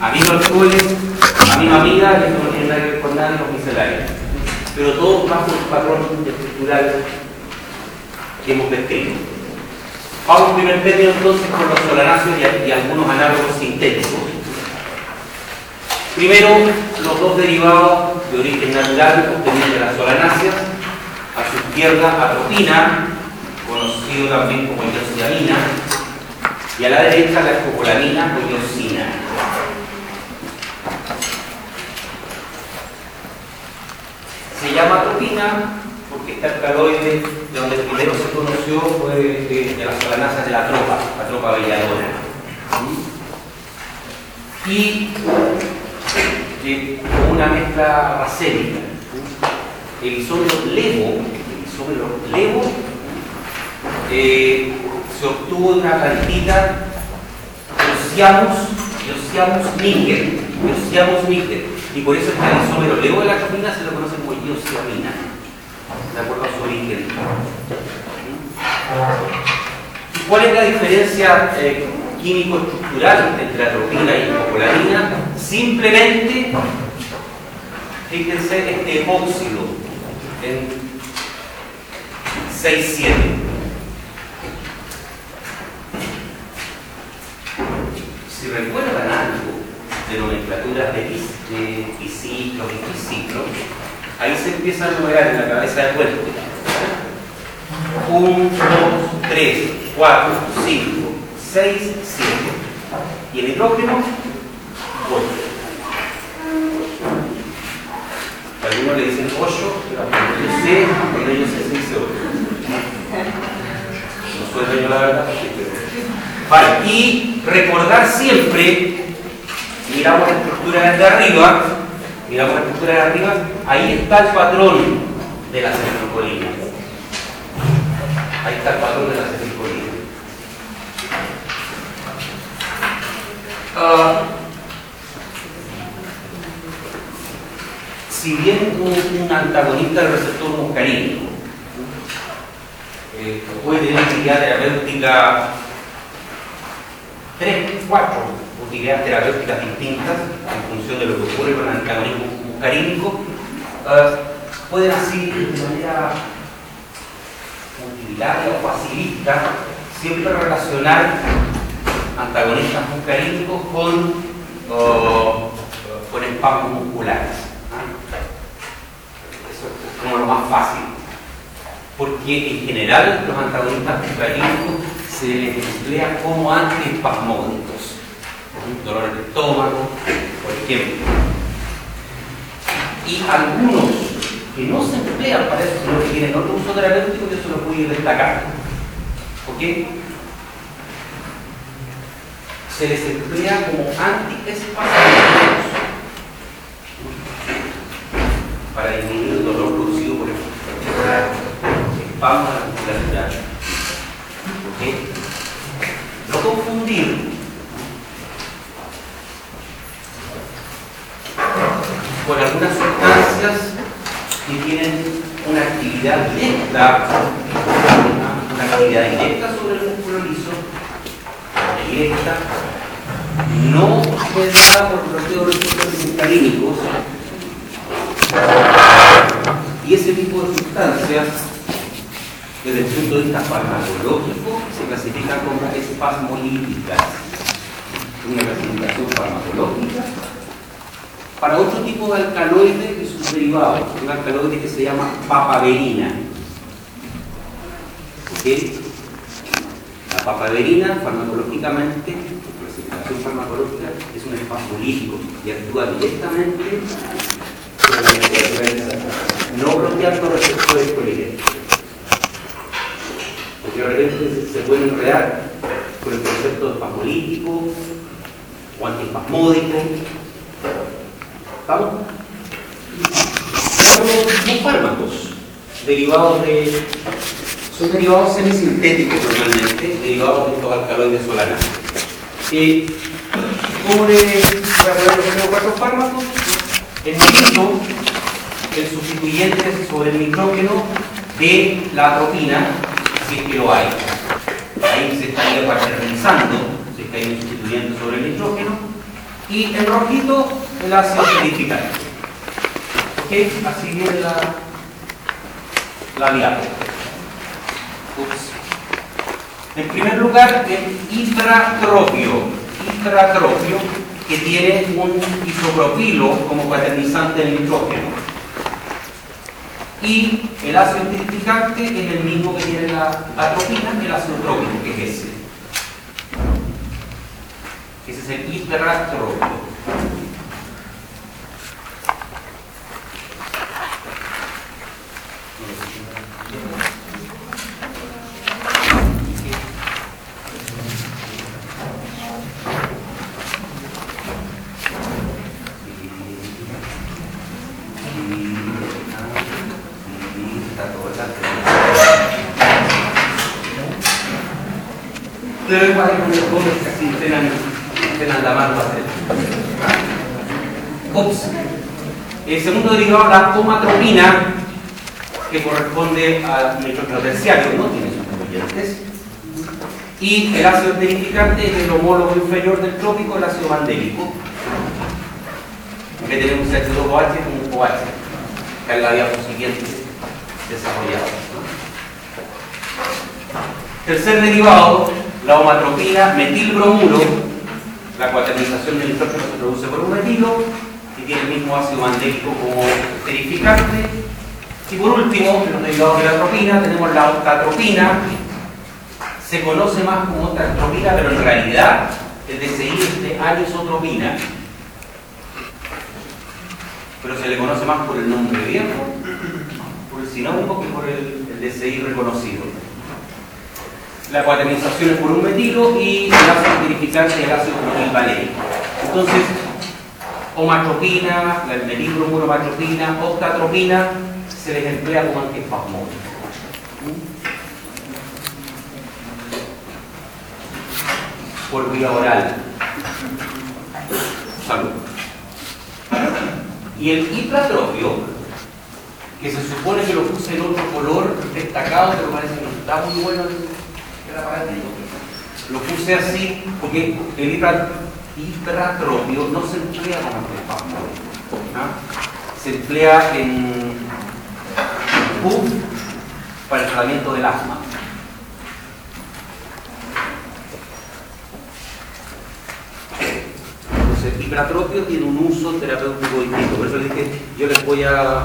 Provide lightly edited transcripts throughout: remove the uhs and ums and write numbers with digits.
aminoalcoholes, aminoamidas, y esto no tiene nada que ver con nada de los miscelarios. Pero todo bajo el patrón estructural que hemos descrito. Vamos en primer término entonces con los solanáceos y algunos análogos sintéticos. Primero, los dos derivados de origen natural obtenidos de las solanáceas. A su izquierda, atropina, conocido también como iosiamina, y a la derecha la escopolamina o iosina. Se llama atropina porque este alcaloide, de donde primero se conoció, fue de las solanáceas de la tropa belladona. Y una mezcla racémica. El isómero levo se obtuvo de una plantita Iosiamus níger, y por eso es que el isómero levo de la atropina se lo conoce como iosiamina, de acuerdo a su origen. ¿Y cuál es la diferencia químico-estructural entre atropina y escopolamina? Simplemente, fíjense este epóxido en 6,7. Si recuerdan algo de nomenclaturas de biciclos y triciclos, ahí se empieza a numerar en la cabeza de puente. 1, 2, 3, 4, 5, 6, 7. Y el hidrógeno, 8. Algunos le dicen 8, pero cuando yo sé, se dice 8. No soy dueño, la verdad. Vale, y recordar siempre, miramos la estructura de arriba, ahí está el patrón de la acetilcolina. Ahí está el patrón de la acetilcolina. Si bien un antagonista del receptor muscarínico puede tener utilidad terapéutica 3, 4 utilidades terapéuticas distintas en función de lo que ocurre con el antagonismo muscarínico, pueden así de manera utilitaria o facilista siempre relacionar antagonistas muscarínicos con espasmos musculares. Eso es como lo más fácil, porque en general los antagonistas muscarínicos se les emplea como antiespasmódicos, dolor de estómago, por ejemplo. Y algunos que no se emplean para eso, sino que tienen otro uso terapéutico, yo se lo voy a ir destacando. ¿Ok? Se les emplea como antiespasmódicos para disminuir el dolor producido por espasmos de la musculatura. ¿Ok? No confundir con algunas sustancias que tienen una actividad directa, sobre el músculo liso, directa, no mediada por bloqueo de los receptores muscarínicos, y ese tipo de sustancias, desde el punto de vista farmacológico, se clasifican como espasmolíticas. Una clasificación farmacológica para otro tipo de alcaloide que es un derivado, un alcaloide que se llama papaverina. ¿Okay? La papaverina, farmacológicamente, por clasificación farmacológica, es un espasmolítico y actúa directamente no bloqueando receptores colinérgicos. Porque de repente se pueden enredar con el concepto de espasmolítico o antiespasmódico. ¿Estamos? Son fármacos derivados son derivados semisintéticos normalmente, derivados de estos alcaloides solanáceos. ¿Cómo le voy a poner los 4 fármacos? El mismo, el sustituyente sobre el nitrógeno de la atropina, si es que lo hay. Ahí se estaría paternizando, si es que hay un sustituyente sobre el nitrógeno, Y en rojito el ácido esterificante. ¿Ok? Así viene la diapo. Ups. En primer lugar, el hidratropio, que tiene un isopropilo como cuaternizante del nitrógeno. Y el ácido esterificante es el mismo que tiene la atropina, el ácido trópico, que es ese. Ese es el hidratropio. Pero igual con los jóvenes que así entrenan la mano a hacer. Ups. El segundo derivado, la homatropina, que corresponde al nitrógeno terciario, no tiene sus componentes. Y el ácido esterificante es el homólogo inferior del trópico, el ácido mandélico. Que tenemos H2OH con un OH, que es la diapositiva siguiente desarrollada. Tercer derivado, la homatropina, metilbromuro, la cuaternización del nitrógeno se produce por un metilo y tiene el mismo ácido mandélico como esterificante. Y por último, en los derivados de la tropina, tenemos la octatropina. Se conoce más como octatropina, pero en realidad el DCI es de anisotropina. Pero se le conoce más por el nombre viejo, por el sinónimo, que por el DCI reconocido. La cuaternización es por un metilo y el ácido esterificante es el ácido metilvalénico. Entonces, homatropina, el metilbromuro homatropina, octatropina, se les emplea como antiespasmódico. Por vía oral. Salud. Y el hidratropio, que se supone que lo puse en otro color destacado, pero parece que no está muy bueno el aparatito. Lo puse así porque el hidratropio no se emplea como antiespasmódico, ¿no? Se emplea en PUF para el tratamiento del asma. Entonces, el hidratropio tiene un uso terapéutico distinto. Por eso les dije, yo les voy a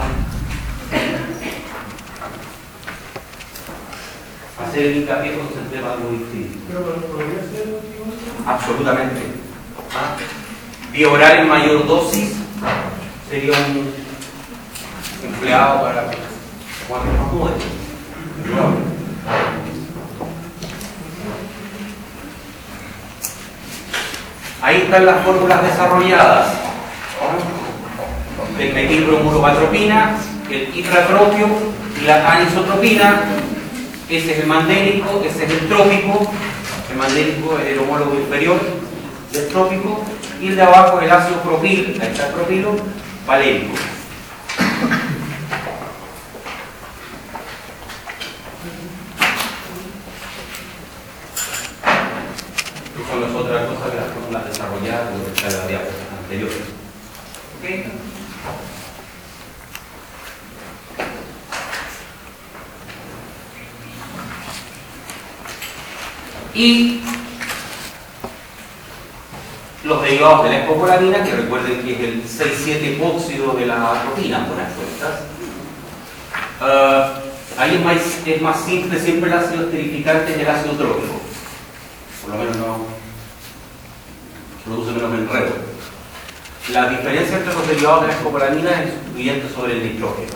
hacer el hincapié con el tema algo distinto. ¿Pero podría ser? Absolutamente. Vía oral en mayor dosis sería un empleado para cuando más muere. Ahí están las fórmulas desarrolladas del metilbromuro-atropina, el hidratropio y la anisotropina. Ese es el mandélico, ese es el trópico. El mandélico es el homólogo inferior del trópico y el de abajo es el ácido propil, ahí está el propilo, valénico. Estas son las otras cosas que las fórmulas desarrolladas de la diapositiva anterior. ¿Okay? Y los derivados de la escopolamina, que recuerden que es el 6,7 óxido de la atropina, buenas cuentas. Ahí es más simple, siempre el ácido esterificante es el ácido trópico. Por lo menos no produce menos enredo. La diferencia entre los derivados de la escopolamina es el sustituyente sobre el nitrógeno.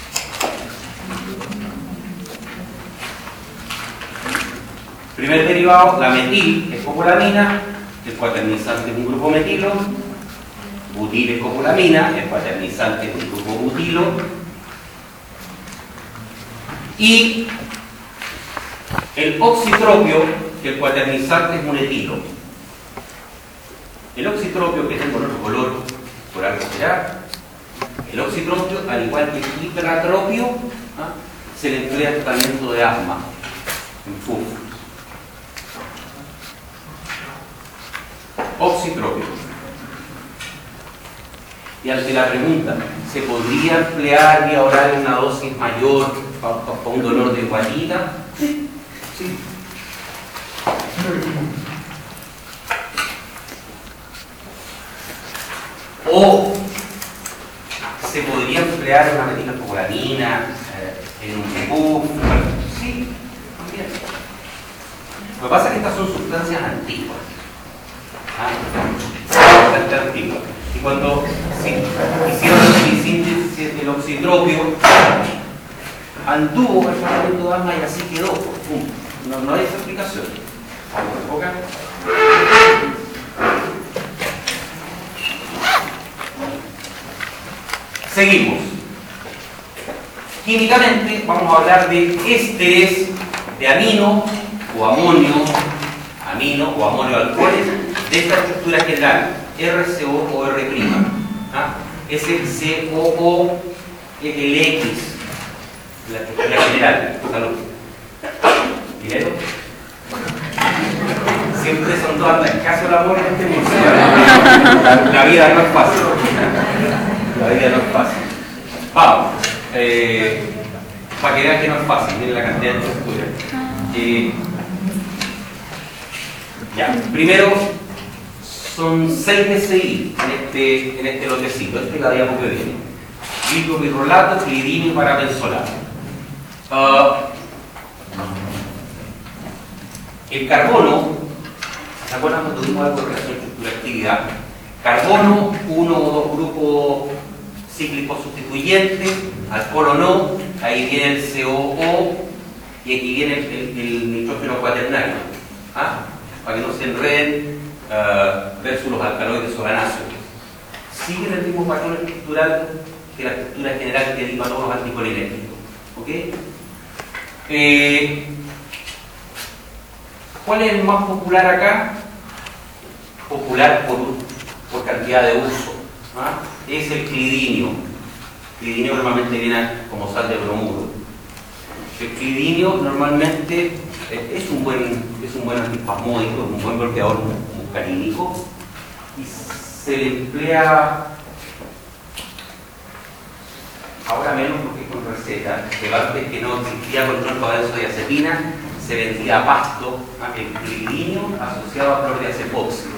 Primer derivado, la metil-escopolamina, el cuaternizante es un grupo metilo, butil-escopolamina, el cuaternizante es un grupo butilo, y el oxitropio, que el cuaternizante es un etilo. El oxitropio, que tengo en otro color, por algo será, el oxitropio, al igual que el hidratropio, se le emplea en tratamiento de asma, en FUF. Oxitropio. Y ante la pregunta, ¿se podría emplear vía oral una dosis mayor para un dolor de guatita? Sí, sí. O se podría emplear una metilcobalamina en un buff. Sí, también. Lo que pasa es que estas son sustancias antiguas. Bastante antiguas. Y cuando hicieron el síntesis del oxitropio, anduvo el fragmento de alma y así quedó. No hay esa explicación. Vamos a enfocar. Seguimos. Químicamente vamos a hablar de ésteres de amino o amonio alcoholes de esta estructura general, RCO o R'. Es el COO, el X, la estructura general. Salud. ¿Dinero? Siempre son todas las caso del amor en este mundo. La vida no es fácil. La vida no es fácil. Vamos. Para que vean que no es fácil, miren la cantidad de estructuras. Ya, primero son 6 DCI en este lotecito. Esta es la diapo que viene. Glipopirrolato, clidinio y parabenzolato. El carbono, ¿se acuerdan cuando tuvimos algo de relación estructura-actividad? Carbono, uno o dos grupos cíclicos sustituyentes, alcohol o no, ahí viene el COO y aquí viene el nitrógeno cuaternario, para que no se enreden versus los alcaloides oranáceos. Siguen el mismo patrón estructural que la estructura general que deriva todos los anticolinéticos. ¿Okay? ¿Cuál es el más popular acá? Popular por cantidad de uso. Es el clidinio. El clidinio normalmente viene como sal de bromuro. El clidinio normalmente es un buen antispasmódico, un buen bloqueador muscarínico y se le emplea ahora menos porque es con receta, que antes que no existía control para benzodiazepina, se vendía a pasto el clidinio asociado a clordiazepóxido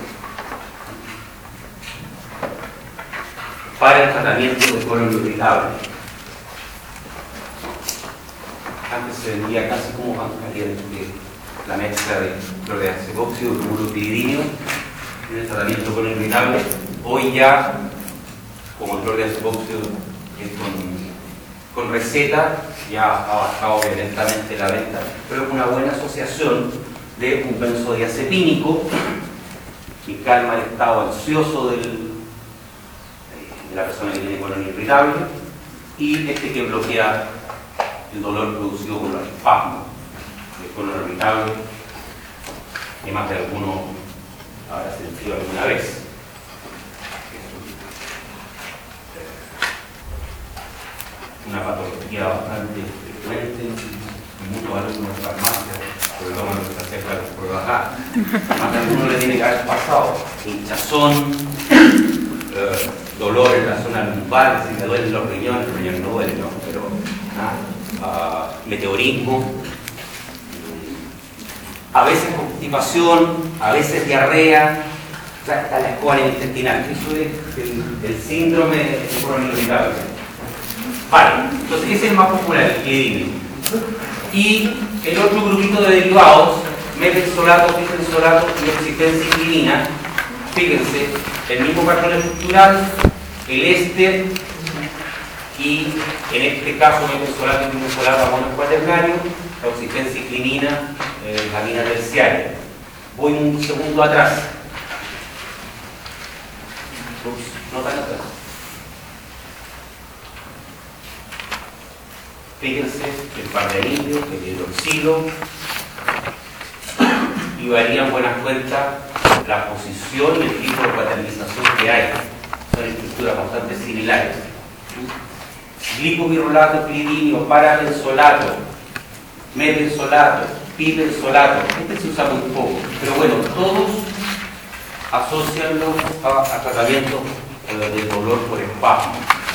para el tratamiento de colon irritable. Antes se vendía casi como pan caliente la mezcla de clordiazepóxido y clorupidinio en el tratamiento de colon irritable. Hoy ya, como el clordiazepóxido es con receta, ya ha bajado violentamente la venta, pero es una buena asociación de un benzodiazepínico que calma el estado ansioso de la persona que tiene colon irritable y este que bloquea el dolor producido por los espasmos del colon irritable, que más de alguno habrá sentido alguna vez. Una patología bastante frecuente en muchos alumnos de farmacia, sobre todo cuando se acerca a las pruebas. Más de alguno le tiene que haber pasado hinchazón, dolor en la zona lumbar, si me duelen los riñones no duelen, ¿no? Pero meteorismo, a veces constipación, a veces diarrea, o sea, está la escoba intestinal. Eso es el síndrome de colon irritable. Vale, entonces ese es el más popular, el clidinio. Y el otro grupito de derivados, methylsolato, bifensolato y oxitenciclinina, fíjense, el mismo patrón estructural, el éster y en este caso methylsolato y bifensolato amonio cuaternario, la oxitenciclinina, la amina terciaria. Voy un segundo atrás. No tan atrás. Fíjense el pardenilio, el hidroxilo, y varían buenas cuentas la posición y el tipo de paternización que hay. Son estructuras bastante similares. Glipopirrolato, clidinio, parabenzolato, methylsolato, pibenzolato. Este se usa muy poco, pero bueno, todos asocianlo a tratamientos del dolor por espasmo.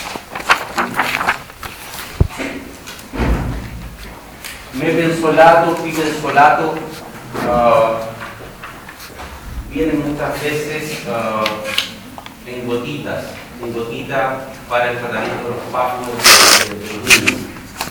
Mefensolato, pifensolato vienen muchas veces en gotitas para el tratamiento de los espasmos de los niños.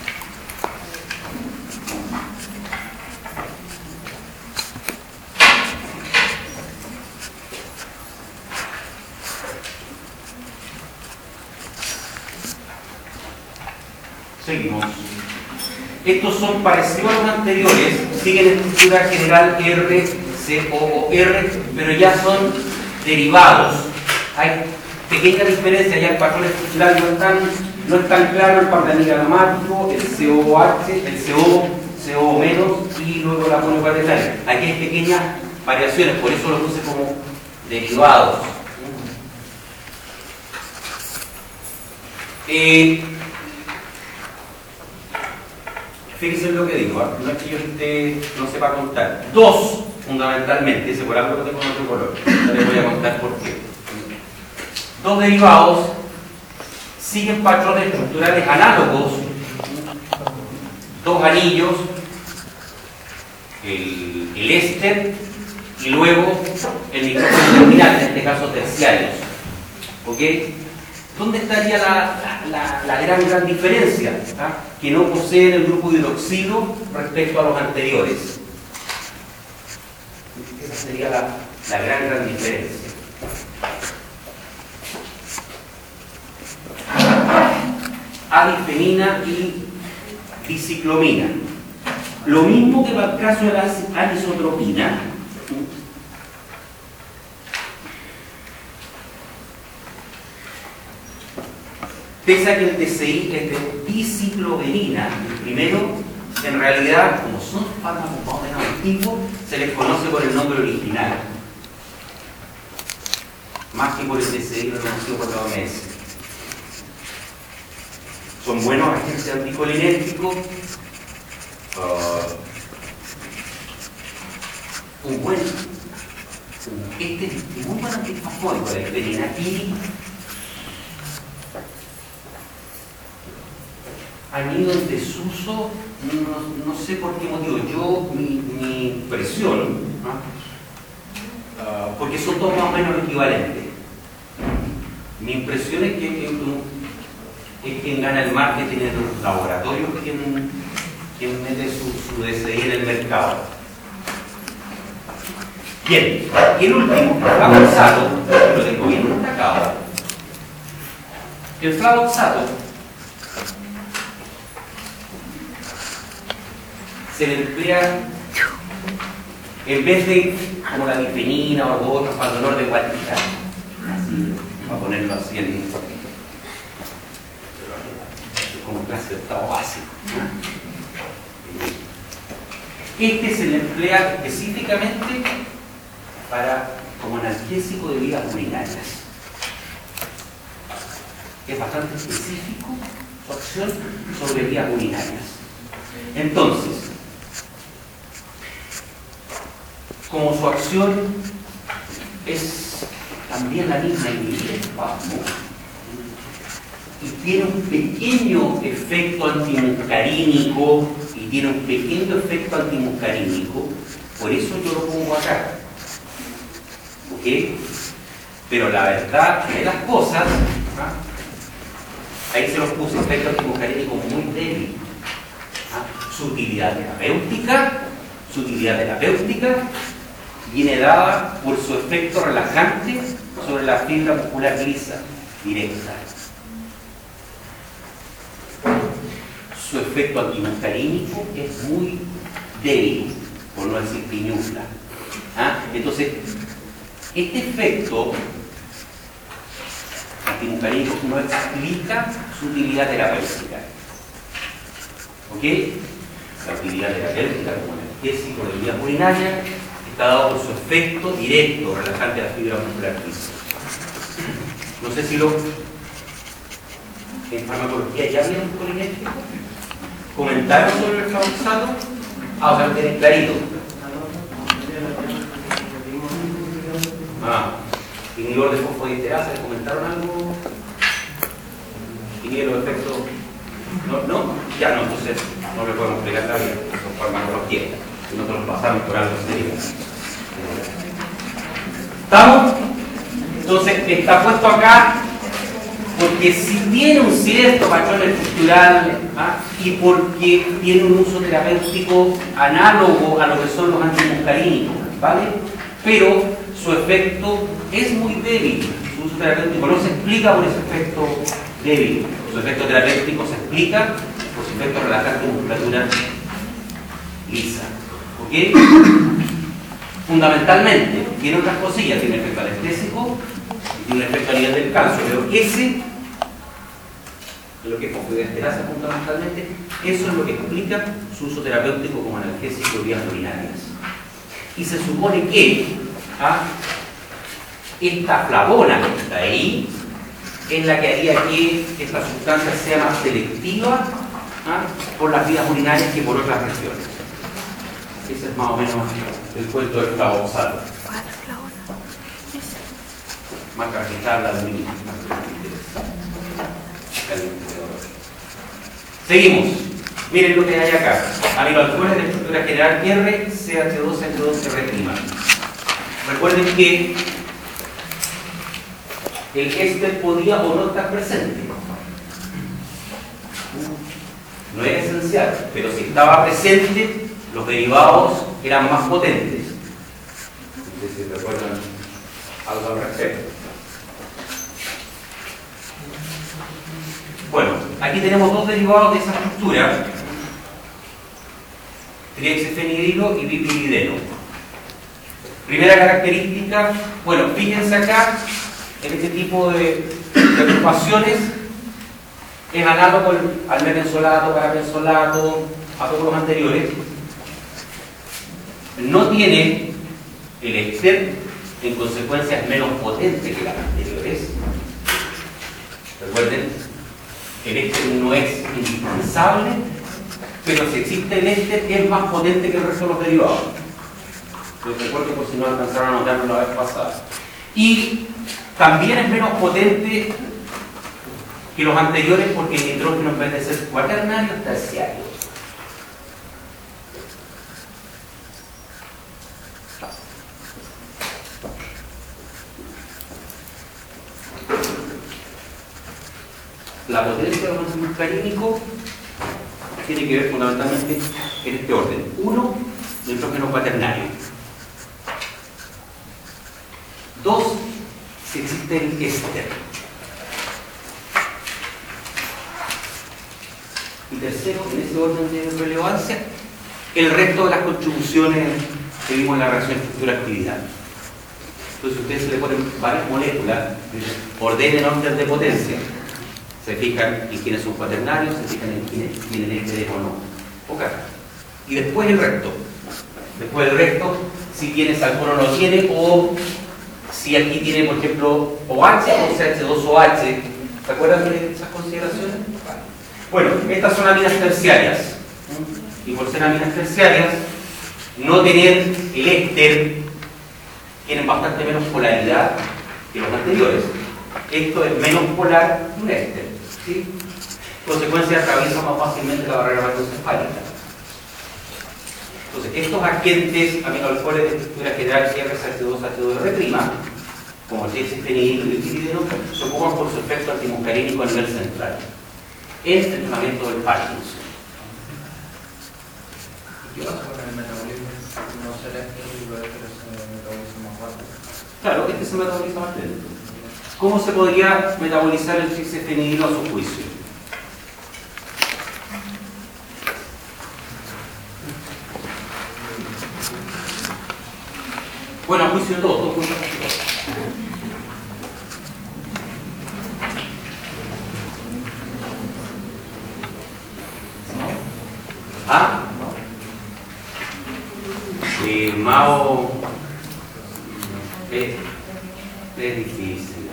Seguimos. Estos son parecidos a los anteriores, siguen en estructura general R, C, O o R, pero ya son derivados. Hay pequeñas diferencias, ya el patrón estructural no es tan claro, el pantanil aromático, el COH, el CO menos y luego la monocuaternaria. Aquí hay pequeñas variaciones, por eso los puse como derivados. Fíjense en lo que digo, no es que yo no sepa contar. Dos, fundamentalmente, ese por algo lo tengo en otro color. Ya les voy a contar por qué. Dos derivados siguen patrones estructurales análogos. Dos anillos, el éster y luego el nitrógeno terminal, en este caso terciarios. ¿Ok? ¿Dónde estaría la gran diferencia? Que no poseen el grupo hidroxilo respecto a los anteriores. Esa sería la gran diferencia. Adifenina y diciclomina. Lo mismo que para el caso de la anisotropina. Pese a que el DCI es de diciclovenina, el primero, en realidad, como son fármacos más o menos antiguos, se les conoce por el nombre original, más que por el DCI reconocido por la OMS. Son buenos agentes anticolinérgicos, este es muy buen antifosfórico, la difenina, y han ido en desuso, no sé por qué motivo. Yo, mi impresión, porque son todos más o menos equivalentes, mi impresión es que quien gana el marketing es los laboratorios, quien mete su DCI en el mercado. Bien, y el último, el flavoxato, lo tengo bien destacado. El flavoxato se le emplea, en vez de como la difenina o otros para dolor de guatita, así, para ponerlo así en como clase de estado básico. Este se le emplea específicamente como analgésico de vías urinarias. Es bastante específico su acción sobre vías urinarias. Entonces, como su acción es también la misma inhibir el espasmo y tiene un pequeño efecto antimuscarínico por eso yo lo pongo acá. ¿Ok? Pero la verdad de las cosas, ahí se los puse, efecto antimuscarínico muy débil. Su utilidad terapéutica viene dada por su efecto relajante sobre la fibra muscular lisa directa. Su efecto antimuscarínico es muy débil, por no decir piñufla. Entonces, este efecto antimuscarínico no explica su utilidad terapéutica. ¿Ok? La utilidad terapéutica como analgésico de vías urinarias está dado por su efecto directo relajante a la fibra muscular lisa. No sé si en farmacología ya vieron colinérgico. ¿Comentaron sobre el flavoxato? O sea, lo tienen clarito. inhibidor de fosfodiesterasa, ¿les comentaron algo? ¿Inhibe los efectos? ¿No? Ya no, entonces no le podemos explicar la vida, son farmacología. Si nosotros pasamos por algo serio. ¿Estamos? Entonces está puesto acá porque si tiene un cierto patrón estructural y porque tiene un uso terapéutico análogo a lo que son los antimuscarínicos, ¿vale? Pero su efecto es muy débil, su uso terapéutico no se explica por ese efecto débil, su efecto terapéutico se explica por su efecto relajante de musculatura lisa, ¿ok? Fundamentalmente, tiene otras cosillas, tiene efecto anestésico y tiene un efecto a nivel del calcio, pero ese, lo que es fosfodiesterasa fundamentalmente, eso es lo que explica su uso terapéutico como analgésico de vías urinarias. Y se supone que esta flavona que está ahí es la que haría que esta sustancia sea más selectiva por las vías urinarias que por otras regiones. Ese es más o menos el cuento del flavoxalo. Marca registrada de mí. Seguimos. Miren lo que hay acá. Aminoalcoholes de estructura general R, CH2, H2R'. Recuerden que el éster podía o no estar presente. No era esencial, pero si estaba presente, los derivados eran más potentes. No sé si recuerdan algo al respecto. Bueno, aquí tenemos dos derivados de esa estructura: triexifenidilo y bipirideno. Primera característica, bueno, fíjense acá, en este tipo de agrupaciones es análogo al metenzolato, parabenzolato, a todos los anteriores. No tiene el éster, en consecuencia es menos potente que las anteriores. Recuerden, el éster no es indispensable, pero si existe el éster es más potente que el resto de los derivados. Lo recuerdo por si no alcanzaron a notarlo la vez pasada. Y también es menos potente que los anteriores porque el nitrógeno, en vez de ser cuaternario, es terciario. La potencia de los antimuscarínicos tiene que ver fundamentalmente en este orden. 1, nitrógeno cuaternario. 2, si existe el éster. Y tercero, en ese orden de relevancia, el resto de las contribuciones que vimos en la reacción estructura-actividad. Entonces, si ustedes se le ponen varias moléculas, ordenen orden de potencia. Se fijan en quiénes son cuaternarios, se fijan en quiénes tienen éster o no. Okay. Y después el resto. Después el resto, si tienes alguno no tiene, o si aquí tiene, por ejemplo, OH o CH2OH. ¿Se acuerdan de esas consideraciones? Bueno, estas son aminas terciarias. Y por ser aminas terciarias, no tener el éster, tienen bastante menos polaridad que los anteriores. Esto es menos polar que un éster, ¿sí? En consecuencia, atraviesa más fácilmente la barrera hematoencefálica. Entonces, estos agentes aminoalcoholes de estructura general CRCH2, H2R', como el triexifenidilo y el bipirideno, se ocupan por su efecto antimuscarínico a nivel central en el tratamiento del Parkinson. ¿Qué pasa con el metabolismo? ¿No será que el metabolismo más rápido? Claro, este se metaboliza más lento. ¿Cómo se podría metabolizar el triexifenidilo a su juicio? Bueno, a juicio de todo juntos. ¿Ah? Mao es difícil.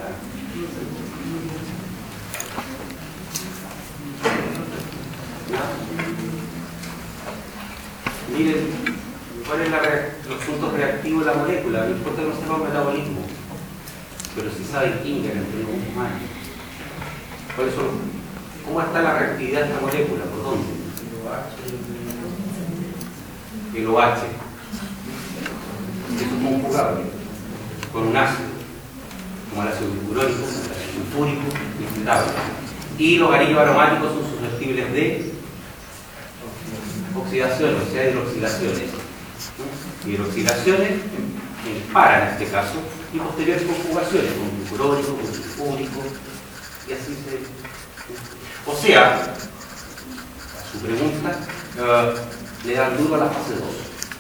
Miren, ¿cuál es los puntos reactivos de la molécula? No importa que no sepa el metabolismo. pero sí saben química que entre los humanos. Por eso, ¿cómo está la reactividad de esta molécula? ¿Por dónde? El OH. Es un conjugable con un ácido, como el ácido glucurónico, el ácido sulfúrico, inestable. Y los anillos aromáticos son susceptibles de oxidaciones, o sea, hidroxilaciones. Hidroxilaciones para en este caso, y posteriores conjugaciones con glucurónico, con sulfúrico, y así se. O sea, a su pregunta, le dan duro a la fase 2.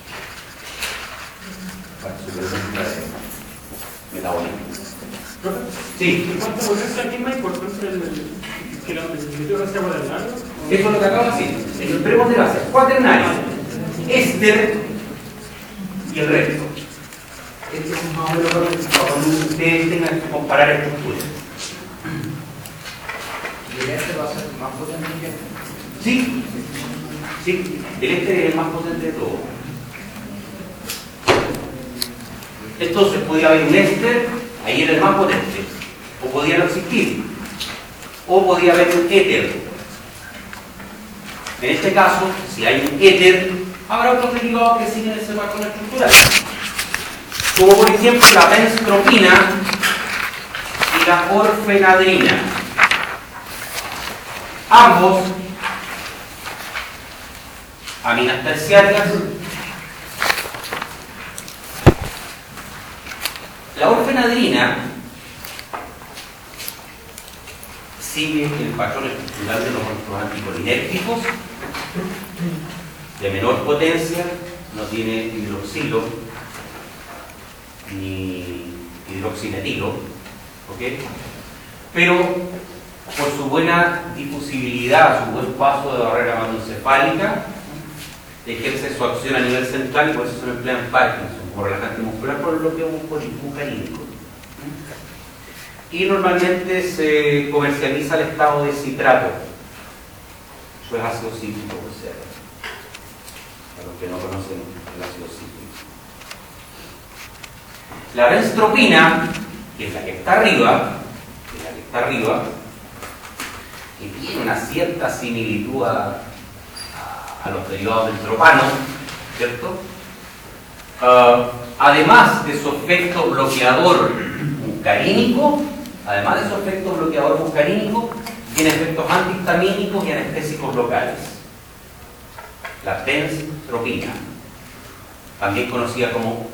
Para su pregunta de metabólica. Sí. ¿En cuanto a volverse aquí es más importante que la definitiva sea cuaternario? Eso es lo que acabo de decir. Esperemos de base. Cuaternario, éster y el resto. Este es más o menos lo que ustedes tengan que comparar estructuras. ¿Y el este va a ser más potente que este? Sí, sí, el éster es el más potente de todos. Entonces podía haber un éster, ahí era el más potente, o podía no existir, o podía haber un éter. En este caso, si hay un éter, habrá otros derivados que siguen ese patrón estructural, como por ejemplo la benztropina y la orfenadrina. Ambos aminas terciarias. La orfenadrina sigue el patrón estructural de los otros anticolinérgicos de menor potencia, no tiene hidroxilo ni hidroximetilo, ¿ok? Pero por su buena difusibilidad, su buen paso de barrera hematoencefálica, ejerce su acción a nivel central y por eso se emplea en Parkinson como relajante muscular por el bloqueo muscarínico. Y normalmente se comercializa el estado de citrato. Eso es ácido cítrico, por cierto. Para los que no conocen el ácido cítrico. La benztropina, que es la que está arriba, que tiene una cierta similitud a los derivados del tropano, ¿cierto? Además de su efecto bloqueador muscarínico, tiene efectos antihistamínicos y anestésicos locales. La benztropina, también conocida como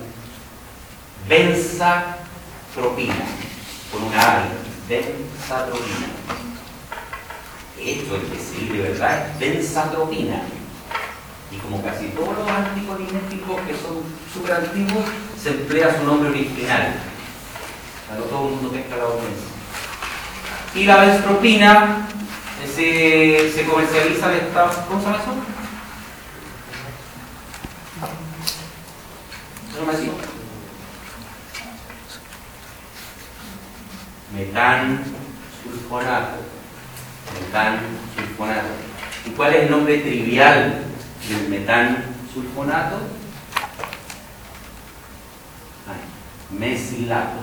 benzatropina, con una A, benzatropina. Esto, el que sí, de verdad, es benzatropina. Y como casi todos los anticolinérgicos que son súper antiguos, se emplea su nombre original. No todo el mundo pesca la ofensa. Y la benztropina se comercializa al estado. ¿Cómo se llama eso? ¿Se llama así? Metansulfonato. ¿Y cuál es el nombre trivial del metansulfonato? Mesilato.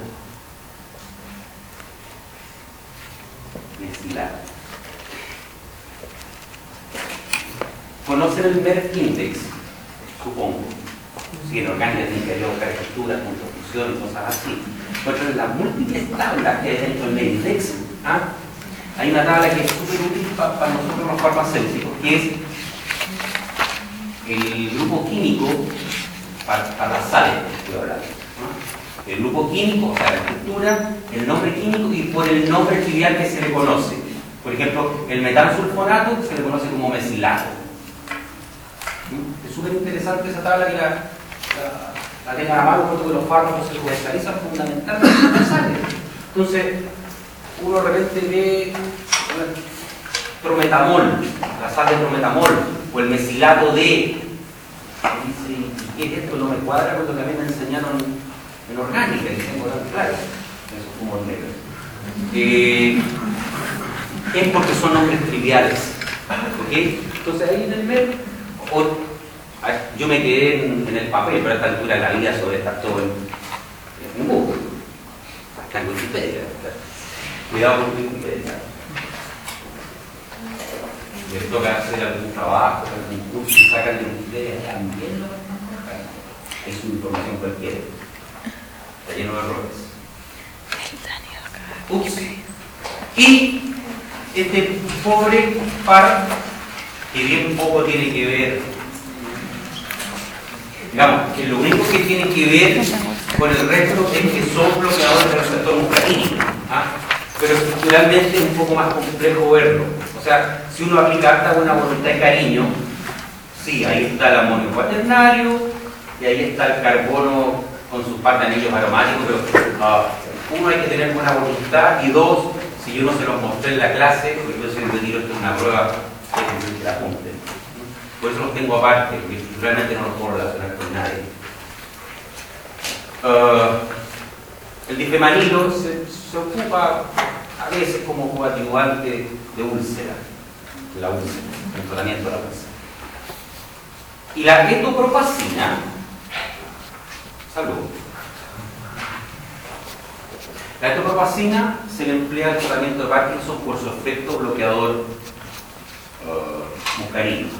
¿Conocen el Merck Index? Supongo. Si en orgánica tiene que haber buscar estructuras, composición y cosas así. Pero en las múltiples tablas que hay dentro del Index, hay una tabla que es súper útil para nosotros los farmacéuticos, que es el grupo químico para las sales, estoy hablando. El grupo químico, o sea, la estructura, el nombre químico y por el nombre trivial que se le conoce. Por ejemplo, el metansulfonato se le conoce como mesilato. Es súper interesante esa tabla que la tengan a mano porque los fármacos se comercializan fundamentalmente en las sales. Entonces, uno de repente ve prometamol, la sal de prometamol, o el mesilato de. Y dice, ¿qué es esto? No me cuadra con lo que a mí me enseñaron en orgánica, y tengo tan claro, esos humos negros. Es porque son nombres triviales. ¿Okay? Entonces ahí en el Merck, yo me quedé en el papel, pero a esta altura de la vida sobre estar todo en Google. Está en Wikipedia. Cuidado con Wikipedia. Les toca hacer algún trabajo, algún curso y sacan de Wikipedia, también lo van a colocar. Es una información cualquiera. Está lleno de errores. Ups. Y este pobre par, que bien poco tiene que ver, digamos, que lo único que tiene que ver con el resto es que son bloqueadores del receptor muscarínico. Pero estructuralmente es un poco más complejo verlo. O sea, si uno aplica harta buena voluntad y cariño, sí, ahí está el amonio cuaternario y ahí está el carbono con sus par de anillos aromáticos, pero uno, hay que tener buena voluntad, y dos, si yo no se los mostré en la clase, porque yo siempre digo esto es una prueba que la apunten. Por eso los tengo aparte, porque realmente no los puedo relacionar con nadie. El difemanilo se ocupa a veces como coadyuvante de úlcera, la úlcera, el tratamiento de la úlcera. Y la ketopropacina, salud. La ketopropacina se le emplea en el tratamiento de Parkinson por su efecto bloqueador muscarínico.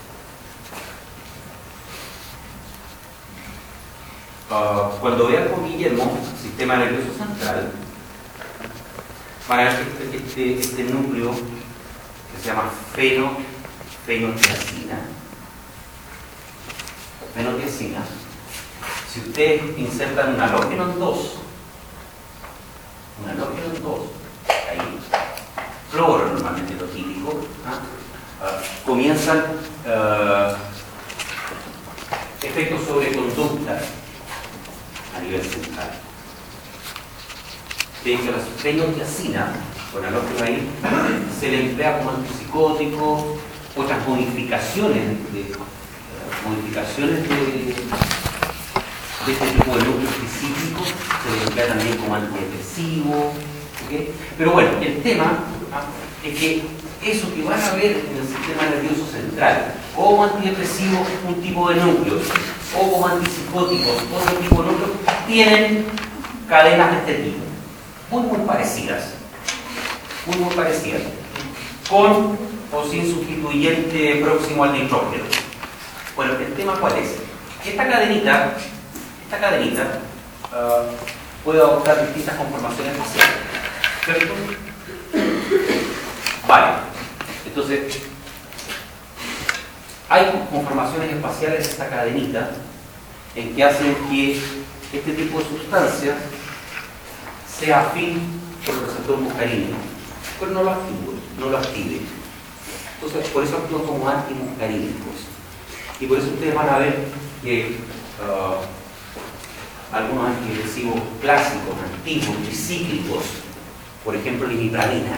Cuando vean con Guillermo, sistema nervioso central, van a ver que este núcleo que se llama fenotiazina, si ustedes insertan un halógeno 2, ahí, cloro normalmente lo típico, comienzan efectos sobre conducta a nivel central. De hecho, la fenotiazina, con halógeno ahí, se le emplea como antipsicótico, otras modificaciones de este tipo de núcleos específicos, se le emplea también como antidepresivo. ¿Okay? Pero bueno, el tema es que eso que van a ver en el sistema nervioso central, como antidepresivos, un tipo de núcleos, o como antipsicóticos, otro tipo de núcleos, tienen cadenas de este tipo, muy parecidas, con o sin sustituyente próximo al nitrógeno. Bueno, el tema ¿cuál es? Esta cadenita puede adoptar distintas conformaciones faciales, ¿cierto? Vale, entonces hay conformaciones espaciales de esta cadenita en que hacen que este tipo de sustancias sea afín por el receptor muscarínico, pero no lo active. Entonces, por eso actúan como antimuscarínicos. Y por eso ustedes van a ver que algunos antidepresivos clásicos, antiguos, tricíclicos, por ejemplo, la imipramina.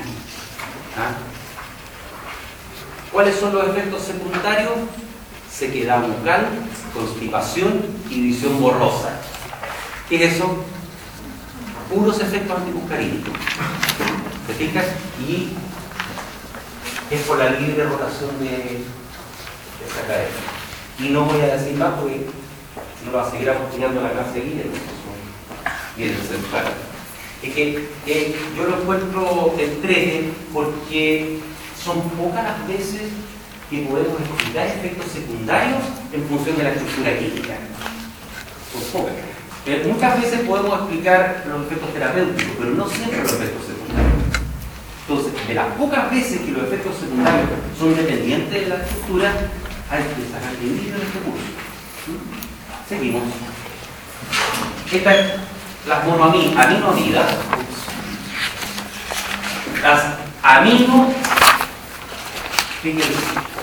¿Cuáles son los efectos secundarios? Sequedad bucal, constipación y visión borrosa. ¿Qué es eso? Puros efectos antimuscarínicos. ¿Te fijas? Y es por la libre rotación de esta cadena. Y no voy a decir más porque no lo va a seguir acompañando la clase de Guillermo. Bien, central. Es que yo lo encuentro entrete porque son pocas las veces que podemos explicar efectos secundarios en función de la estructura química. Son pocas. Muchas veces podemos explicar los efectos terapéuticos, pero no siempre los efectos secundarios. Entonces, de las pocas veces que los efectos secundarios son dependientes de la estructura, hay que sacar de libro en este curso. Seguimos. Estas, las aminoamidas, las amino, fíjense,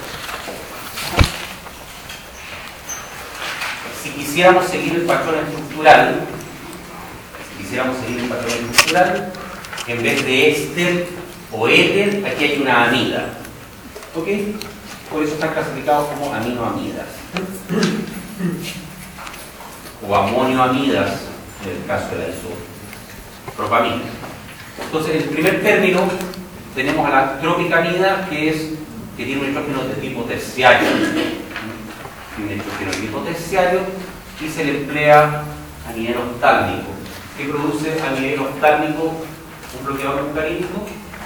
si quisiéramos seguir el patrón estructural, en vez de éster o éter, aquí hay una amida. ¿Ok? Por eso están clasificados como aminoamidas. O amonioamidas, en el caso de la isopropamina. Entonces, en el primer término, tenemos a la tropicamida, que tiene un nitrógeno de tipo terciario. Tiene nitrógeno de tipo terciario y se le emplea a nivel oftálmico. ¿Qué produce a nivel oftálmico un bloqueador muscarínico?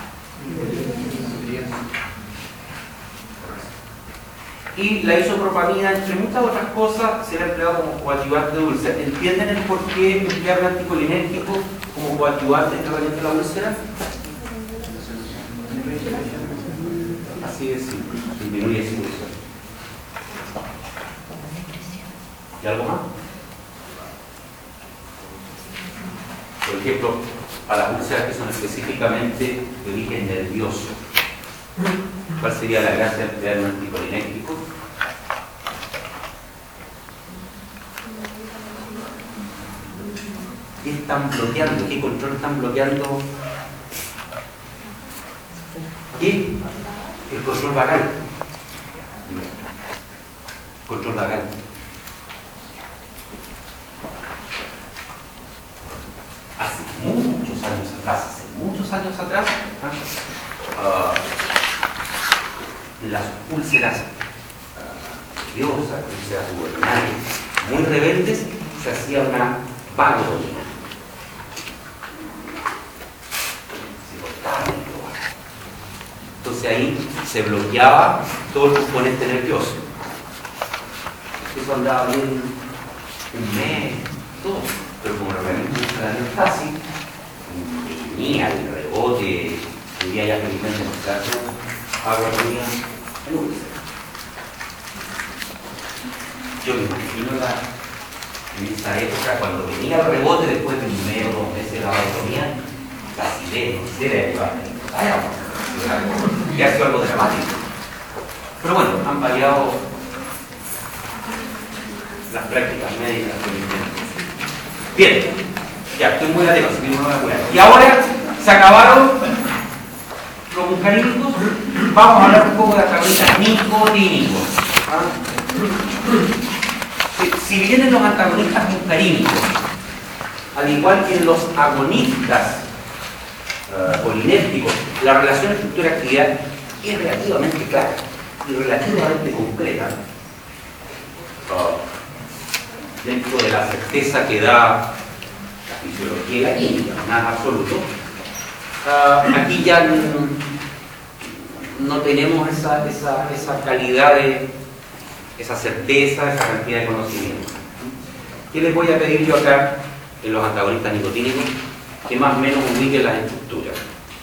Y la isopropamina, entre muchas otras cosas, será empleado como coadyuvante de úlcera. ¿Entienden el por qué emplear un anticolinérgico como coadyuvante en el tratamiento de la úlcera? Así de simple, disminuye esa úlcera. ¿Y algo más? Por ejemplo, para las úlceras que son específicamente de origen nervioso, ¿cuál sería la gracia de emplear un anticolinérgico? ¿Qué están bloqueando? ¿Qué control están bloqueando? ¿Qué? El control vagal. Control vagal. Hace muchos años atrás, las úlceras nerviosas, úlceras urinarias, muy rebeldes, se hacía una vagotomía. Se cortaba el vago. Entonces ahí se bloqueaba todo el componente nervioso. Eso andaba bien un mes, dos. Pero como realmente la neoplasia tenía el rebote, podía ya felizmente mostrarse agua tenía en úlcera. Yo me imagino en esa época, cuando venía el rebote después de un mes o 2 meses de la vagotomía, la acidez, ya ha sido algo dramático. Pero bueno, han variado las prácticas médicas. Bien, ya estoy muy atento, así que no me voy a apurar. Y ahora se acabaron los muscarínicos, vamos a hablar un poco de antagonistas nicotínicos. Si vienen los antagonistas muscarínicos, al igual que los agonistas colinérgicos, la relación estructura-actividad es relativamente clara y relativamente concreta. Dentro de la certeza que da la fisiología y la química, nada absoluto. Aquí ya no tenemos esa calidad de esa certeza, esa cantidad de conocimiento. ¿Qué les voy a pedir yo acá en los antagonistas nicotínicos? Que más o menos ubiquen las estructuras.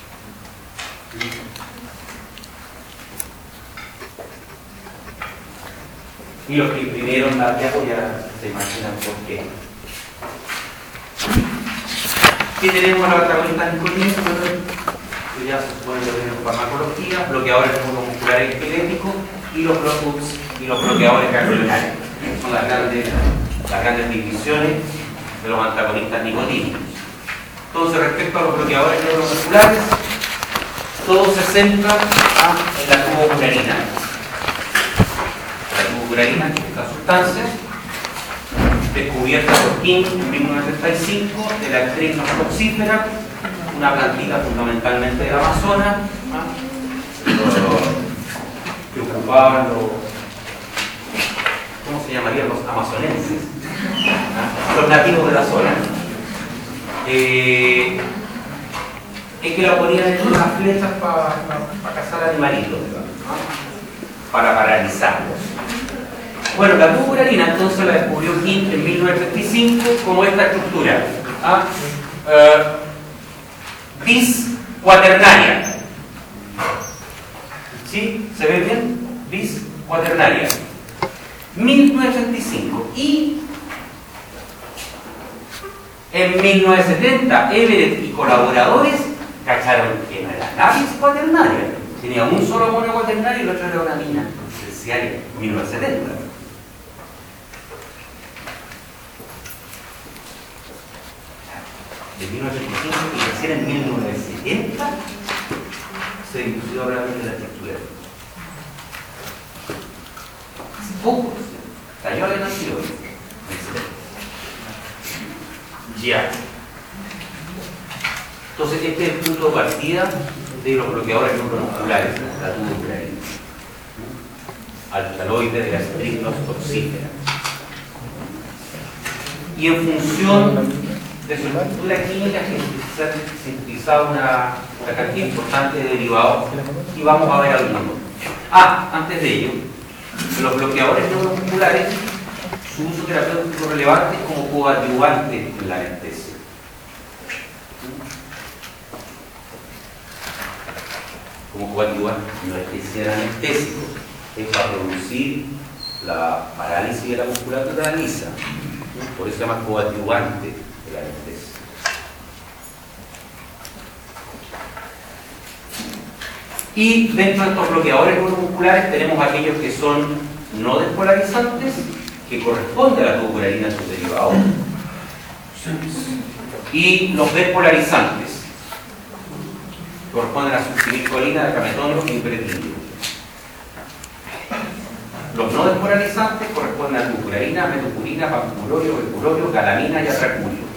Y los que imprimieron la diapo ya se imaginan por qué. ¿Qué tenemos los antagonistas nicotínicos? Que ya se supone que tenemos farmacología, bloqueadores neuromusculares esqueléticos y los blockers y los bloqueadores ganglionarios. Son las grandes divisiones de los antagonistas nicotínicos. Entonces, respecto a los bloqueadores neuromusculares, todo se centra en la tubocurarina. La tubocurarina, que es esta sustancia, descubierta por King en 1935 de la actriz toxífera, una plantita fundamentalmente del Amazonas, que ocupaban ¿cómo se llamarían? Los amazonenses, los nativos de la zona. Es que la ponían en unas flechas para cazar animalitos, para paralizarlos. Bueno, la tubocurarina entonces la descubrió King en 1935 como esta estructura. Bis cuaternaria. ¿Sí? ¿Se ve bien? Bis cuaternaria. 1935. Y en 1970, Everett y colaboradores cacharon que no era la bis cuaternaria. Tenía un solo mono cuaternario y el otro era una mina terciaria. 1970. De 1935 y recién en 1970 se dilucidó realmente la estructura. Hace poco, cayó la nación. Ya. Entonces, este es el punto de partida de los bloqueadores neuromusculares, la tubocurarina. Alcaloide de la strychnos toxífera. Y en función de su estructura química se ha sintetizado una cantidad importante de derivados y vamos a ver algunos. Antes de ello, los bloqueadores neuromusculares, su uso terapéutico relevante es como coadyuvante en la anestesia. Como coadyuvante, no es que sean anestésicos, es para producir la parálisis de la musculatura lisa. Por eso se llama coadyuvante de la anestesia. Y dentro de estos bloqueadores neuromusculares tenemos aquellos que son no despolarizantes, que corresponden a la tubulina en sus derivados, y los despolarizantes, corresponden a succinilcolina, decametonio y pretilio. Los no despolarizantes corresponden a tubulina, metocurina, panculorio, beculorio, galamina y atracurio.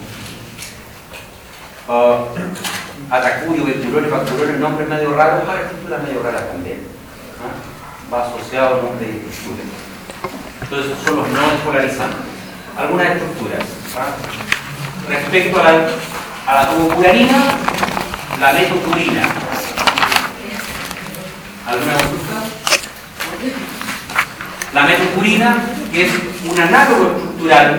Atracurio, beculorio, panculorio, nombres medio raros, para estructuras medio raras también. Va asociado al nombre de estructura. Entonces, esos son los no despolarizantes. Algunas estructuras. Respecto a la tubularina, la metocurina. ¿Alguna consulta? La metocurina, que es un análogo estructural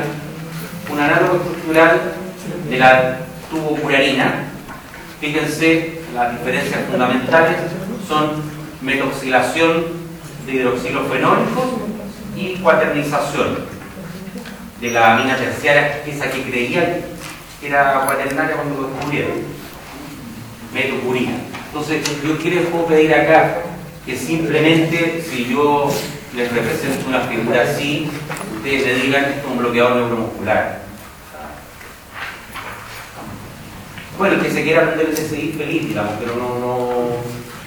de la tubularina. Fíjense, las diferencias fundamentales son metoxilación de hidroxilofenólicos y cuaternización de la amina terciaria, esa que creía que era cuaternaria cuando lo descubrieron. Metocurina. Entonces, yo les puedo pedir acá que simplemente, si yo les represento una figura así, ustedes me digan que esto es un bloqueador neuromuscular. Bueno, el que se quiera aprender el TCI feliz, digamos, pero no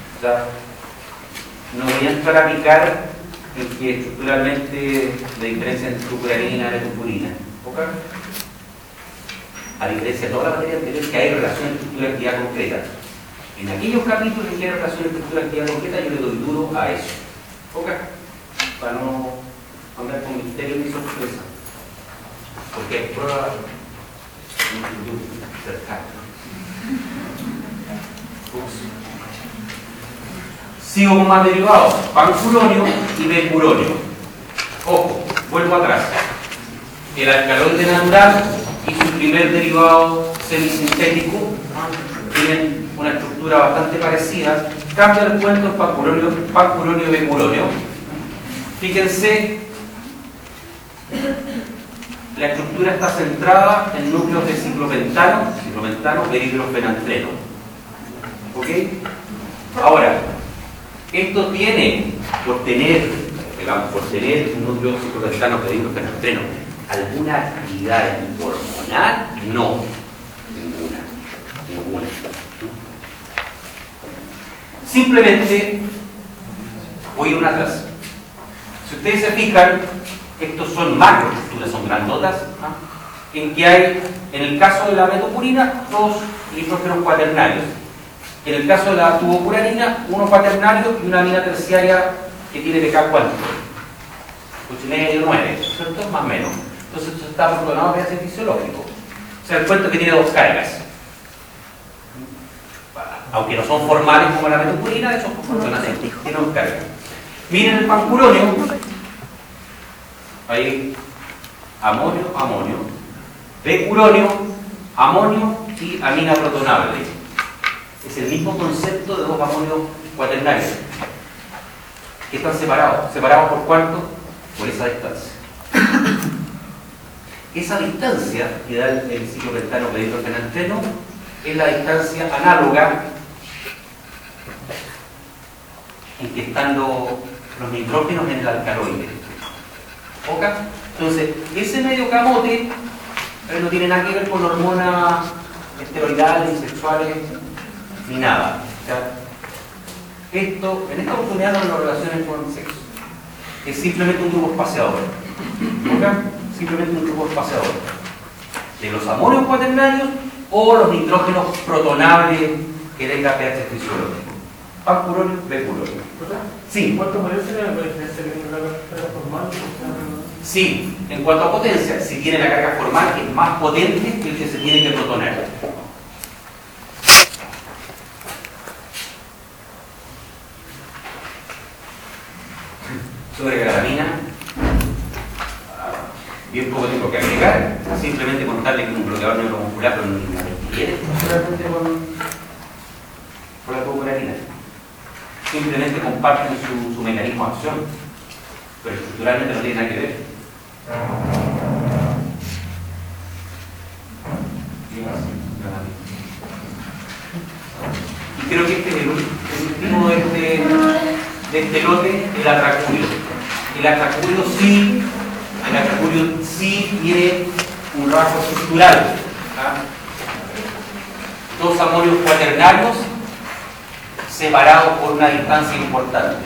voy a entrar a picar en que estructuralmente la diferencia entre tubularina y metocurina. ¿Okay? A diferencia de toda la materia anterior, que hay relación entre estructura y actividad concreta. En aquellos capítulos en que hay relación entre estructura y actividad concreta, yo le doy duro a eso. ¿Ok? Para no andar con misterio ni sorpresa. Porque hay pruebas en un futuro cercano. Sigo con más derivados, pancuronio y becuronio. Ojo, vuelvo atrás. El alcaloide natural y su primer derivado semisintético tienen una estructura bastante parecida. Cambia el cuento en pancuronio y becuronio. Fíjense, la estructura está centrada en núcleos de ciclopentano, periglofenantreno. ¿Ok? Ahora, esto tiene, por tener un núcleo ciclopentano, periglofenantreno, ¿alguna actividad hormonal? No, ninguna. Simplemente voy a una atrás. Si ustedes se fijan, estos son macroestructuras, son grandotas, en que hay, en el caso de la metocurina, 2 nitrógenos cuaternarios. En el caso de la tubocularina, 1 cuaternario y una amina terciaria que tiene pK cuántico. 8,5, 9, ¿cierto? Más o menos. Entonces esto está ordenado a ser fisiológico. O sea, el cuento que tiene 2 cargas. Aunque no son formales como la metocurina, eso funciona así. Tiene 2 cargas. Miren el pancuronio. Ahí, amonio, becuronio, amonio y amina protonable. Es el mismo concepto de 2 amonios cuaternarios que están separados. ¿Separados por cuánto? Por esa distancia. Esa distancia que da el ciclopentano periglofenantreno es la distancia análoga en que están los nitrógenos en el alcaloide. ¿Ok? Entonces, ese medio camote no tiene nada que ver con hormonas esteroidales, sexuales, ni nada. O sea, esto, en esta oportunidad no lo relacionen con el sexo. Es simplemente un grupo espaciador. ¿Ok? Simplemente un grupo espaciador. De los amonios cuaternarios o los nitrógenos protonables que tenga pH fisiológico. Pancuronio, becuronio. Sí. ¿Cuánto mayor sería la diferencia que tiene la hormonal? Sí, en cuanto a potencia, si tiene la carga formal es más potente que el que se tiene que protonar. Sobre galamina, bien poco tengo que agregar, simplemente contarle que es un bloqueador neuromuscular con una pastillera, solamente con la tubularina. Simplemente comparten su mecanismo de acción, pero estructuralmente no tiene nada que ver. Y creo que este es el último de este lote, el atracurio. El atracurio sí tiene un rasgo estructural. Dos amonios cuaternarios separados por una distancia importante.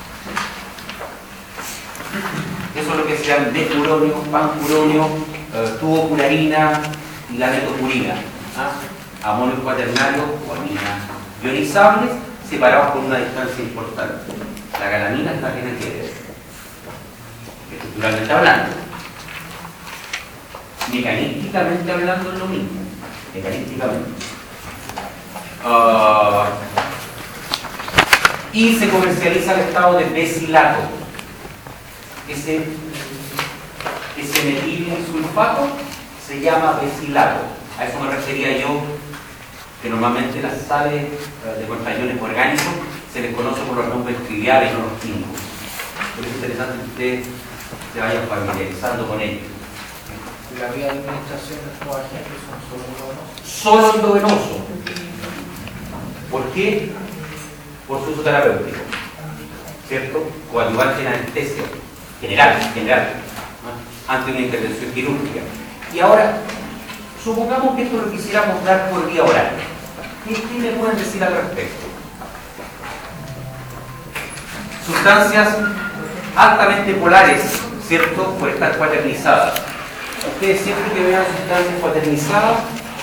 Eso es lo que se llama decuronio, pancuronio, tubocularina y la metocurina. Amonios cuaternarios o aminas ionizables separados por una distancia importante. La galamina es la que requiere, estructuralmente hablando. Mecanísticamente hablando es lo mismo. Mecanísticamente. Y se comercializa el estado de besilato. Ese metilsulfato se llama besilato. A eso me refería yo, que normalmente las sales de contrayones orgánicos se les conoce por los nombres triviales, no los químicos. Por eso es interesante que ustedes se vayan familiarizando con ellos. La vía de administración de estos agentes son Solo endovenoso. ¿Por qué? Por su uso terapéutico, ¿cierto? Coadyuvante en anestesia general, ante una intervención quirúrgica. Y ahora, supongamos que esto lo quisiéramos dar por vía oral. ¿Qué me pueden decir al respecto? Sustancias altamente polares, ¿cierto? Por estar cuaternizadas. Ustedes siempre que vean sustancias cuaternizadas,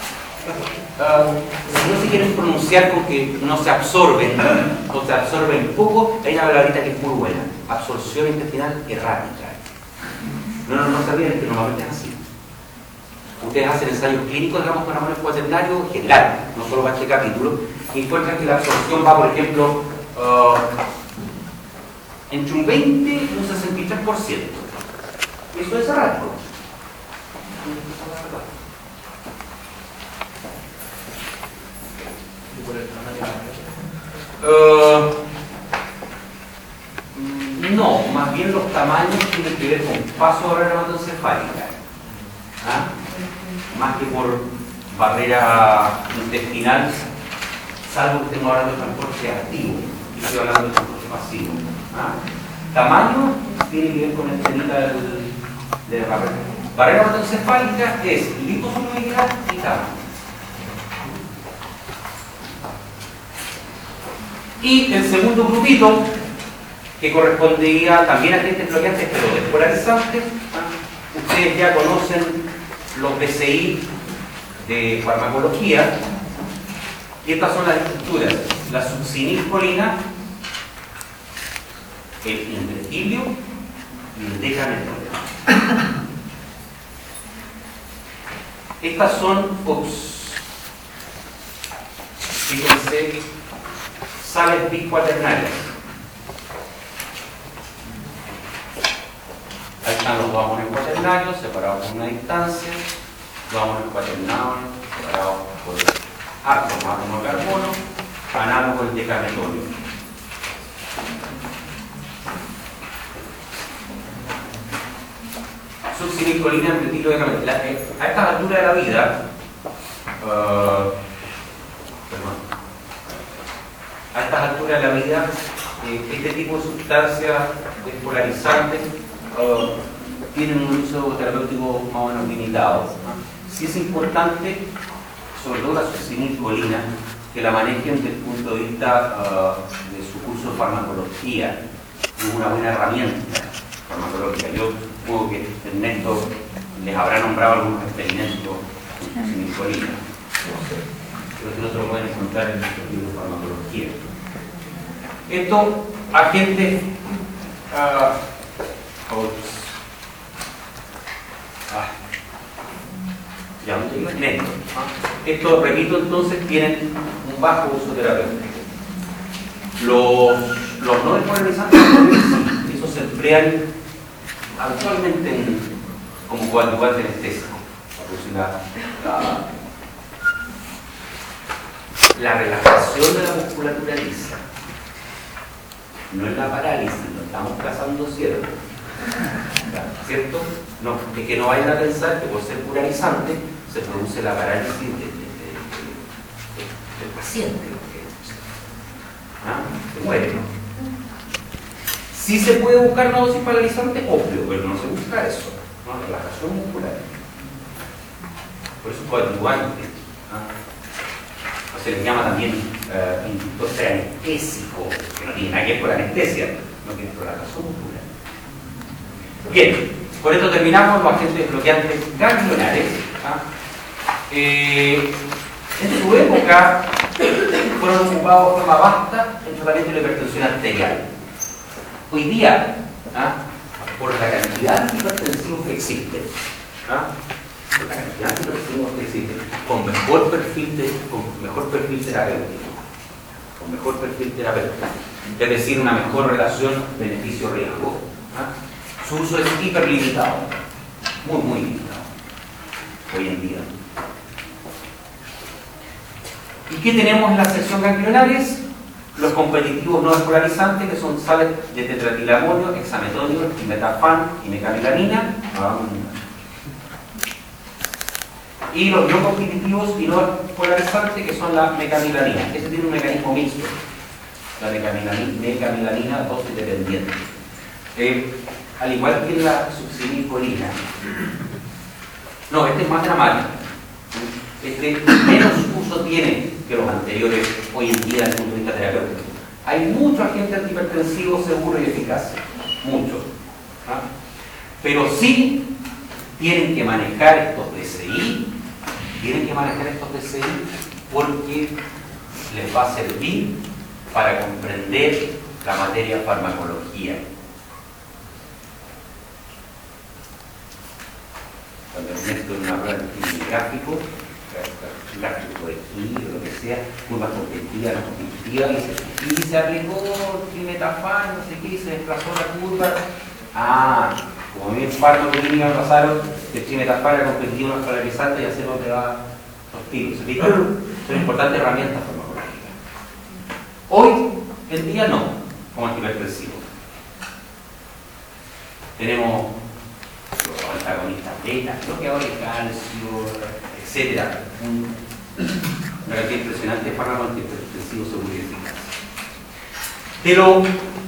si no se quieren pronunciar con que no se absorben o se absorben poco, hay una palabrita que es muy buena: absorción intestinal errática. No sabían que normalmente es así. Ustedes hacen ensayos clínicos, digamos, con amonios cuaternarios general, no solo para este capítulo, y encuentran que la absorción va, por ejemplo, entre un 20 y un 63%. Eso es errático. No, más bien los tamaños tienen que ver con paso de barrera hematoencefálica, más que por barrera intestinal, salvo que estemos hablando de transporte activo y estoy hablando de transporte pasivo. Tamaño tiene que ver con el temita de la barrera. Barrera hematoencefálica es liposolubilidad y tamaño. Y el segundo grupito, que correspondería también a agentes bloqueantes pero despolarizantes, ustedes ya conocen los BCI de farmacología, y estas son las estructuras: la succinilcolina, el indretilio y el decametrol. Estas son, fíjense, sales bicuaternarias. Ahí están los dos amonios cuaternarios separados por una distancia, dos amonios cuaternarios separados por átomos de carbono, análogo al decametonio. Succinilcolina, indretilio, decametonio. A estas alturas de la vida, a estas alturas de la vida, este tipo de sustancias despolarizantes tienen un uso terapéutico más o menos limitado. Sí es importante, sobre todo la succinilcolina, que la manejen desde el punto de vista de su curso de farmacología. Es una buena herramienta farmacológica. Yo supongo que Ernesto les habrá nombrado algunos experimentos con succinilcolina. Creo que no se lo pueden encontrar en nuestro libro de farmacología. Estos agentes menos. Esto, repito, entonces tienen un bajo uso terapéutico. Los no despolarizantes, esos se emplean habitualmente como coadyuvante anestésico. La relajación de la musculatura lisa no es la parálisis, no estamos cazando ciervos, ¿cierto? No, es que no vayan a pensar que por ser polarizante se produce la parálisis del paciente. Se muere. Sí se puede buscar una dosis paralizante, obvio, pero no se busca eso, ¿no? Relajación muscular. Por eso es coadyuvante. Se le llama también inductor preanestésico, que no tiene nada que ver con la anestesia, no tiene con la relajación muscular. Bien, con esto terminamos los agentes bloqueantes ganglionares. En su época fueron ocupados de forma vasta en tratamiento de la hipertensión arterial. Hoy día, por la cantidad de hipertensivos que existen, por la cantidad de hipertensivos que existen, con mejor perfil terapéutico, es decir, una mejor relación beneficio-riesgo, su uso es hiperlimitado, muy limitado, hoy en día. ¿Y qué tenemos en la sección ganglionares? Los competitivos no despolarizantes, que son sales de tetratilamonio, hexametonio, dimetafán y mecamilanina. Y los no competitivos y no despolarizantes, que son la mecamilanina. Ese tiene un mecanismo mixto. La mecamilanina dosis dependiente. Al igual que la succinilcolina. No, este es más dramático. Este menos uso tiene que los anteriores hoy en día desde el punto de vista terapéutico. Hay muchos agentes antihipertensivos seguros y eficaces, muchos. Pero sí tienen que manejar estos DCI, porque les va a servir para comprender la materia farmacología. Cuando meto en una prueba de gráfico, gráfico de equilibrio, lo que sea, curva competitiva, no competitiva, y se aplicó dimetafán, no sé qué, y se desplazó la curva. Como bien fármaco clínica me pasaron, que el dimetafán era competitivo, no es polarizante, y hacer lo que va los tiros. Son importantes herramientas farmacológicas. Hoy en día no, como antihipertensivo. Tenemos los antagonistas beta, bloqueadores de calcio, etcétera. Una cantidad impresionante de fármacos antihipertensivos seguros y eficaces. Pero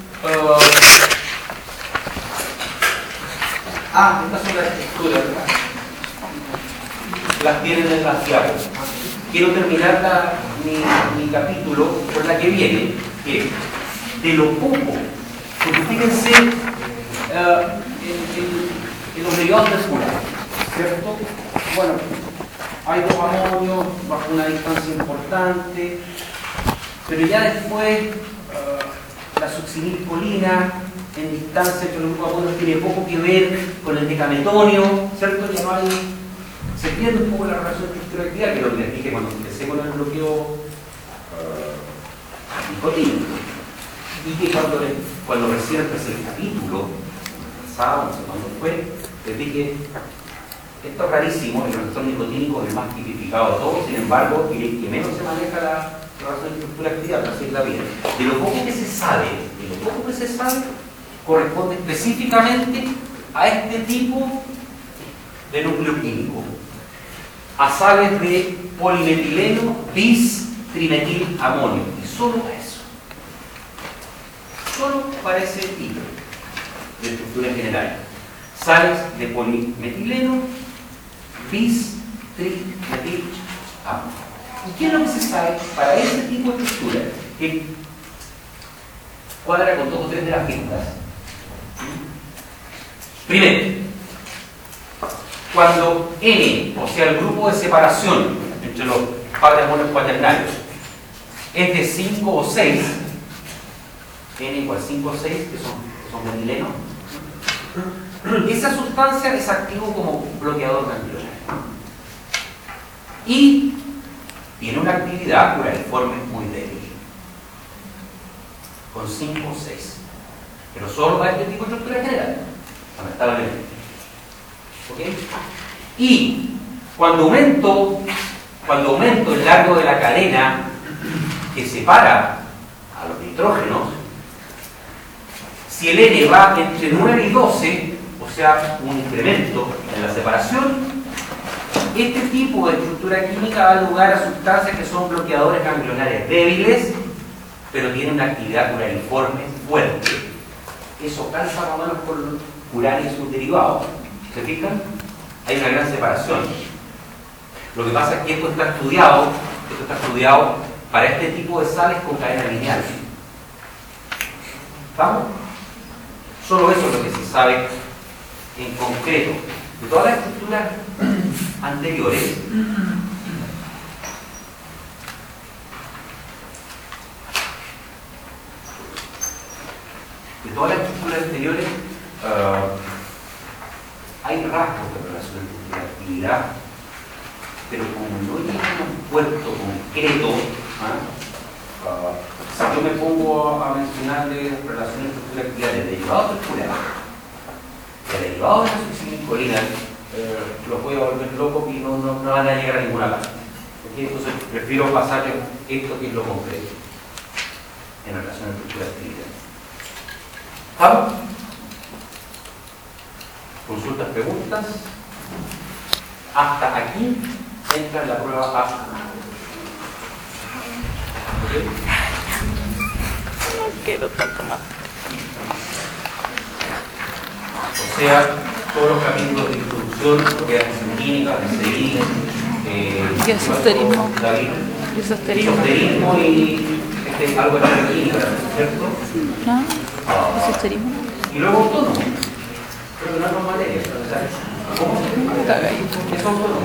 estas son las estructuras, las tienen en las diapositivas. Quiero terminar mi capítulo por la que viene, que de lo poco, porque fíjense en los derivados del furar, ¿cierto? Bueno, hay dos amonios bajo una distancia importante, pero ya después la succinilcolina en distancia entre los grupos amonios tiene poco que ver con el decametonio, ¿cierto? Ya no hay, se pierde un poco la relación de estructura-actividad, que es lo que les dije cuando empecé con el bloqueo nicotínico. Y que cuando recién empecé el capítulo, sábado, no sé cuándo fue, les dije, esto es rarísimo, el receptor nicotínico es el más tipificado de todos, sin embargo, el que menos se maneja la relación de estructura-actividad, para seguirla bien. De lo poco que se sabe, corresponde específicamente a este tipo de núcleo químico, a sales de polimetileno bis-trimetilamonio, y solo a eso, solo para ese tipo de estructura general, sales de polimetileno bis-trimetilamonio. ¿Y qué es lo que se sabe para ese tipo de estructura? Que cuadra con 2 o 3 de las pistas. Primero, cuando N, o sea el grupo de separación entre los padres amonios cuaternarios, es de 5 o 6, N igual 5 o 6, que son metilenos, esa sustancia es activo como bloqueador ganglionar. y tiene una actividad curariforme muy débil, con 5 o 6, pero solo para este tipo de estructura general, lamentablemente. ¿Ok? Y cuando aumento el largo de la cadena que separa a los nitrógenos, si el N va entre 9 y 12, o sea, un incremento en la separación, este tipo de estructura química da lugar a sustancias que son bloqueadores ganglionares débiles, pero tienen una actividad curariforme fuerte. Eso calza más o menos con uranio y sus derivados. ¿Se fijan? Hay una gran separación. Lo que pasa es que esto está estudiado para este tipo de sales con cadena lineal. ¿Vamos? Solo eso es lo que se sabe en concreto. De todas las estructuras anteriores, hay rasgos de relación entre la actividad, pero como no llegan a un puerto concreto, si yo me pongo a mencionar de relaciones de actividad de derivados circulares, de derivados de la succinilcolina, los voy a volver locos y no van a llegar a ninguna parte. ¿Okay? Entonces prefiero pasar esto que es lo concreto en relación a estructura de actividad. ¿Vamos? Consultas, preguntas. Hasta aquí entra la prueba A. ¿Okay? No quiero tanto más. O sea, todos los capítulos de introducción, lo que es en química, SI, Isosterismo. Isosterismo y algo de química, ¿cierto? ¿No? Isosterismo. Y luego autónomo. Pero que no es materia, ¿sabes? ¿Cómo? Es autónomo.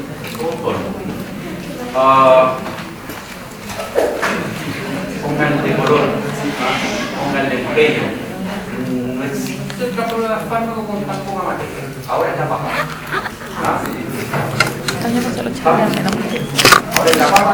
Pónganle color, pónganle empeño. No existe otra prueba de fármaco con tan poca materia. Ahora es la papa. Año pasado lo echaron al menos. Ahora es la papa.